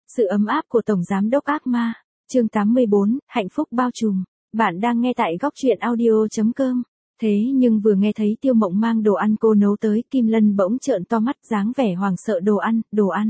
Sự ấm áp của Tổng Giám đốc Ác Ma, chương 84, hạnh phúc bao trùm. Bạn đang nghe tại góc truyện audio.com. Thế nhưng vừa nghe thấy Tiêu Mộng mang đồ ăn cô nấu tới, Kim Lân bỗng trợn to mắt dáng vẻ hoảng sợ. Đồ ăn.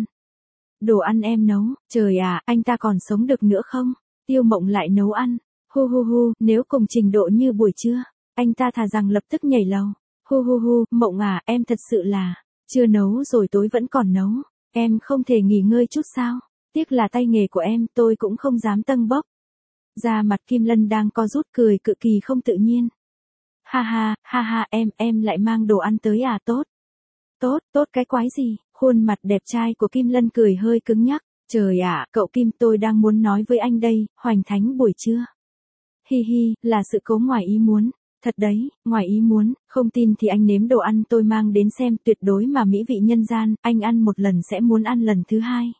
Đồ ăn em nấu, trời à, anh ta còn sống được nữa không? Tiêu Mộng lại nấu ăn. Hu hu hu, nếu cùng trình độ như buổi trưa, anh ta thà rằng lập tức nhảy lầu. Hu hu hu, Mộng à, em thật sự là, chưa nấu rồi tối vẫn còn nấu, em không thể nghỉ ngơi chút sao? Tiếc là tay nghề của em, tôi cũng không dám tâng bốc. Da mặt Kim Lân đang co rút cười cực kỳ không tự nhiên. Ha ha, em lại mang đồ ăn tới à? Tốt cái quái gì? Khuôn mặt đẹp trai của Kim Lân cười hơi cứng nhắc. Trời ạ, cậu Kim, tôi đang muốn nói với anh đây, hoành thánh buổi trưa. Hi, là sự cố ngoài ý muốn. Thật đấy, ngoài ý muốn, không tin thì anh nếm đồ ăn tôi mang đến xem, tuyệt đối mà mỹ vị nhân gian, anh ăn một lần sẽ muốn ăn lần thứ hai.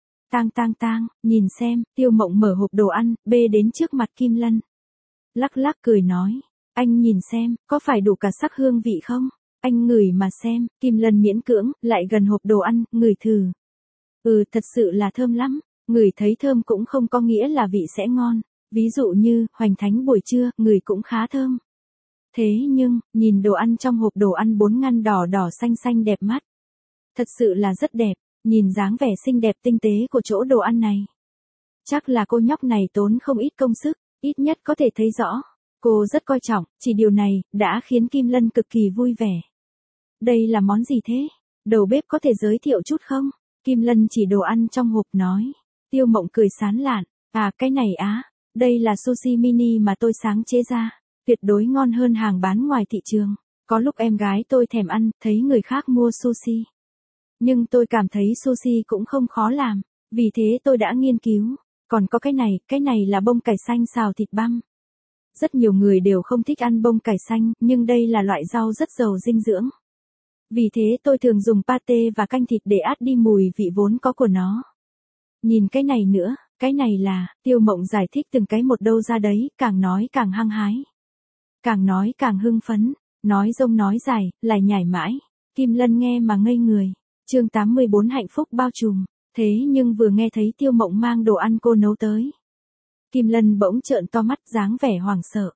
Tang, nhìn xem, Tiêu Mộng mở hộp đồ ăn, bê đến trước mặt Kim Lân. Lắc cười nói, anh nhìn xem, có phải đủ cả sắc hương vị không? Anh ngửi mà xem. Kim Lân miễn cưỡng, lại gần hộp đồ ăn, ngửi thử. Thật sự là thơm lắm, ngửi thấy thơm cũng không có nghĩa là vị sẽ ngon. Ví dụ như, hoành thánh buổi trưa, ngửi cũng khá thơm. Thế nhưng, nhìn đồ ăn trong hộp đồ ăn 4 ngăn đỏ xanh đẹp mắt. Thật sự là rất đẹp, nhìn dáng vẻ xinh đẹp tinh tế của chỗ đồ ăn này. Chắc là cô nhóc này tốn không ít công sức, ít nhất có thể thấy rõ. Cô rất coi trọng, chỉ điều này, đã khiến Kim Lân cực kỳ vui vẻ. Đây là món gì thế? Đầu bếp có thể giới thiệu chút không? Kim Lân chỉ đồ ăn trong hộp nói. Tiêu Mộng cười sán lạn. À, cái này á, đây là sushi mini mà tôi sáng chế ra. Tuyệt đối ngon hơn hàng bán ngoài thị trường. Có lúc em gái tôi thèm ăn, thấy người khác mua sushi. Nhưng tôi cảm thấy sushi cũng không khó làm. Vì thế tôi đã nghiên cứu. Còn có cái này là bông cải xanh xào thịt băm. Rất nhiều người đều không thích ăn bông cải xanh, nhưng đây là loại rau rất giàu dinh dưỡng. Vì thế tôi thường dùng pate và canh thịt để át đi mùi vị vốn có của nó. Nhìn cái này nữa, cái này là, Tiêu Mộng giải thích từng cái một đâu ra đấy, càng nói càng hăng hái. Càng nói càng hưng phấn, nói rông nói dài, lại nhải mãi. Kim Lân nghe mà ngây người. Chương 84 hạnh phúc bao trùm. Thế nhưng vừa nghe thấy Tiêu Mộng mang đồ ăn cô nấu tới, Kim Lân bỗng trợn to mắt dáng vẻ hoảng sợ.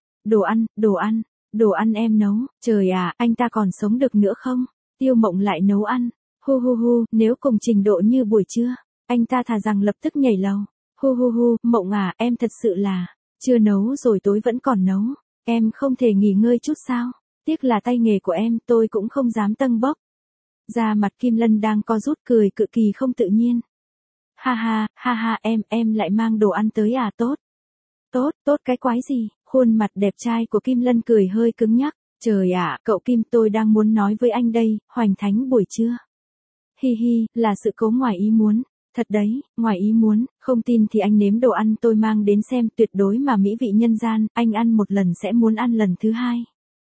Đồ ăn em nấu, trời à, anh ta còn sống được nữa không? Tiêu Mộng lại nấu ăn. Hu hu, nếu cùng trình độ như buổi trưa, anh ta thà rằng lập tức nhảy lầu. Hu hu, Mộng à, em thật sự là, chưa nấu rồi tối vẫn còn nấu, em không thể nghỉ ngơi chút sao? Tiếc là tay nghề của em, tôi cũng không dám tâng bốc. Da mặt Kim Lân đang co rút cười cực kỳ không tự nhiên. Ha, em lại mang đồ ăn tới à? Tốt cái quái gì? Khuôn mặt đẹp trai của Kim Lân cười hơi cứng nhắc. Trời ạ, cậu Kim, tôi đang muốn nói với anh đây, hoành thánh buổi trưa. Hi, là sự cố ngoài ý muốn. Thật đấy, ngoài ý muốn, không tin thì anh nếm đồ ăn tôi mang đến xem, tuyệt đối mà mỹ vị nhân gian, anh ăn một lần sẽ muốn ăn lần thứ hai.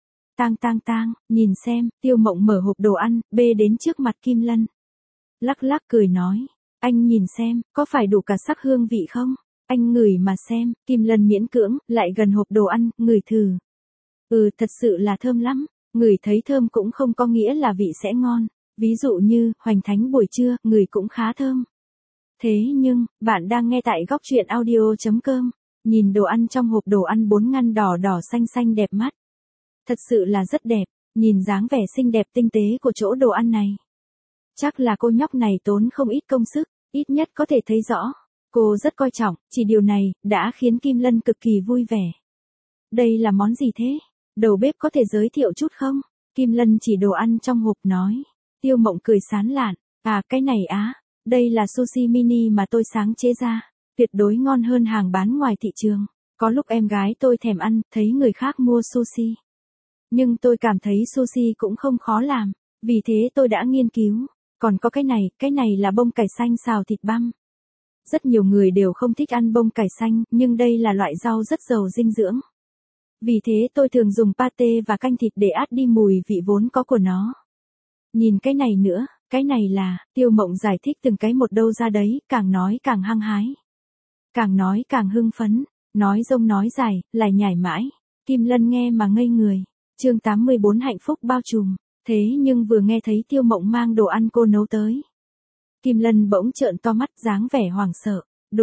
Tang, nhìn xem, Tiêu Mộng mở hộp đồ ăn, bê đến trước mặt Kim Lân. Lắc cười nói, anh nhìn xem, có phải đủ cả sắc hương vị không? Anh ngửi mà xem. Kim Lân miễn cưỡng, lại gần hộp đồ ăn, ngửi thử. Thật sự là thơm lắm, ngửi thấy thơm cũng không có nghĩa là vị sẽ ngon. Ví dụ như, hoành thánh buổi trưa, ngửi cũng khá thơm. Thế nhưng, bạn đang nghe tại góc truyện audio.com. Nhìn đồ ăn trong hộp đồ ăn 4 ngăn đỏ xanh đẹp mắt. Thật sự là rất đẹp, nhìn dáng vẻ xinh đẹp tinh tế của chỗ đồ ăn này. Chắc là cô nhóc này tốn không ít công sức, ít nhất có thể thấy rõ. Cô rất coi trọng, chỉ điều này, đã khiến Kim Lân cực kỳ vui vẻ. Đây là món gì thế? Đầu bếp có thể giới thiệu chút không? Kim Lân chỉ đồ ăn trong hộp nói. Tiêu Mộng cười sán lạn. À, cái này á, đây là sushi mini mà tôi sáng chế ra. Tuyệt đối ngon hơn hàng bán ngoài thị trường. Có lúc em gái tôi thèm ăn, thấy người khác mua sushi. Nhưng tôi cảm thấy sushi cũng không khó làm. Vì thế tôi đã nghiên cứu. Còn có cái này là bông cải xanh xào thịt băm. Rất nhiều người đều không thích ăn bông cải xanh, nhưng đây là loại rau rất giàu dinh dưỡng. Vì thế tôi thường dùng pate và canh thịt để át đi mùi vị vốn có của nó. Nhìn cái này nữa, cái này là, Tiêu Mộng giải thích từng cái một đâu ra đấy, càng nói càng hăng hái. Càng nói càng hưng phấn, nói rông nói dài, lại nhải mãi. Kim Lân nghe mà ngây người. Chương 84 hạnh phúc bao trùm. Thế nhưng vừa nghe thấy Tiêu Mộng mang đồ ăn cô nấu tới, Kim Lân bỗng trợn to mắt dáng vẻ hoảng sợ.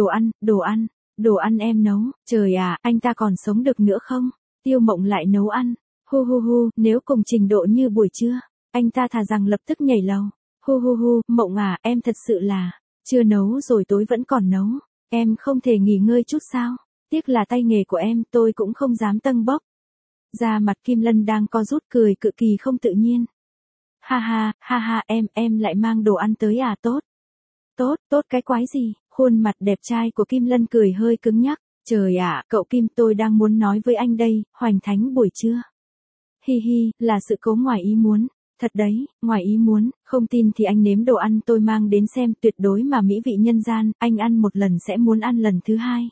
Đồ ăn em nấu, trời à, anh ta còn sống được nữa không? Tiêu Mộng lại nấu ăn. Hu, nếu cùng trình độ như buổi trưa, anh ta thà rằng lập tức nhảy lầu. Hu, Mộng à, em thật sự là, chưa nấu rồi tối vẫn còn nấu, em không thể nghỉ ngơi chút sao? Tiếc là tay nghề của em, tôi cũng không dám tâng bốc. Da mặt Kim Lân đang co rút cười cực kỳ không tự nhiên. Ha ha, em lại mang đồ ăn tới à? Tốt cái quái gì? Khuôn mặt đẹp trai của Kim Lân cười hơi cứng nhắc. Trời ạ, cậu Kim, tôi đang muốn nói với anh đây, hoành thánh buổi trưa. Hi, là sự cố ngoài ý muốn. Thật đấy, ngoài ý muốn, không tin thì anh nếm đồ ăn tôi mang đến xem, tuyệt đối mà mỹ vị nhân gian, anh ăn một lần sẽ muốn ăn lần thứ hai.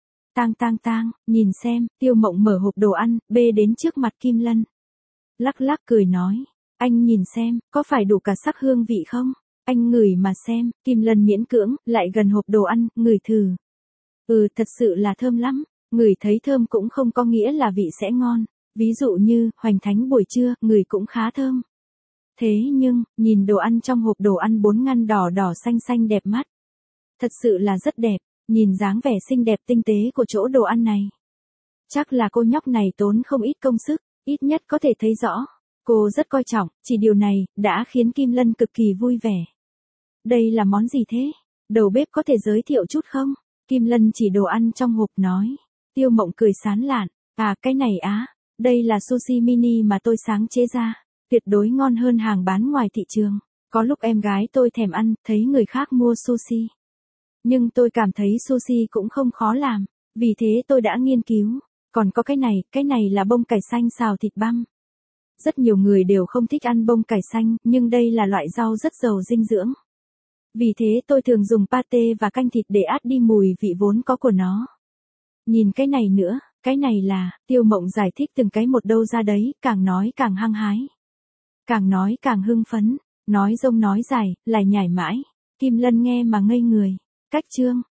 Tang, nhìn xem, Tiêu Mộng mở hộp đồ ăn, bê đến trước mặt Kim Lân. Lắc cười nói, anh nhìn xem, có phải đủ cả sắc hương vị không? Anh ngửi mà xem. Kim Lân miễn cưỡng, lại gần hộp đồ ăn, ngửi thử. Thật sự là thơm lắm, ngửi thấy thơm cũng không có nghĩa là vị sẽ ngon. Ví dụ như, hoành thánh buổi trưa, ngửi cũng khá thơm. Thế nhưng, nhìn đồ ăn trong hộp đồ ăn 4 ngăn đỏ xanh đẹp mắt. Thật sự là rất đẹp, nhìn dáng vẻ xinh đẹp tinh tế của chỗ đồ ăn này. Chắc là cô nhóc này tốn không ít công sức, ít nhất có thể thấy rõ. Cô rất coi trọng, chỉ điều này, đã khiến Kim Lân cực kỳ vui vẻ. Đây là món gì thế? Đầu bếp có thể giới thiệu chút không? Kim Lân chỉ đồ ăn trong hộp nói. Tiêu Mộng cười sán lạn. À, cái này á, đây là sushi mini mà tôi sáng chế ra. Tuyệt đối ngon hơn hàng bán ngoài thị trường. Có lúc em gái tôi thèm ăn, thấy người khác mua sushi. Nhưng tôi cảm thấy sushi cũng không khó làm. Vì thế tôi đã nghiên cứu. Còn có cái này là bông cải xanh xào thịt băm. Rất nhiều người đều không thích ăn bông cải xanh, nhưng đây là loại rau rất giàu dinh dưỡng. Vì thế tôi thường dùng pate và canh thịt để át đi mùi vị vốn có của nó. Nhìn cái này nữa, cái này là, Tiêu Mộng giải thích từng cái một đâu ra đấy, càng nói càng hăng hái. Càng nói càng hưng phấn, nói rông nói dài, lại nhải mãi. Kim Lân nghe mà ngây người. Cách chương.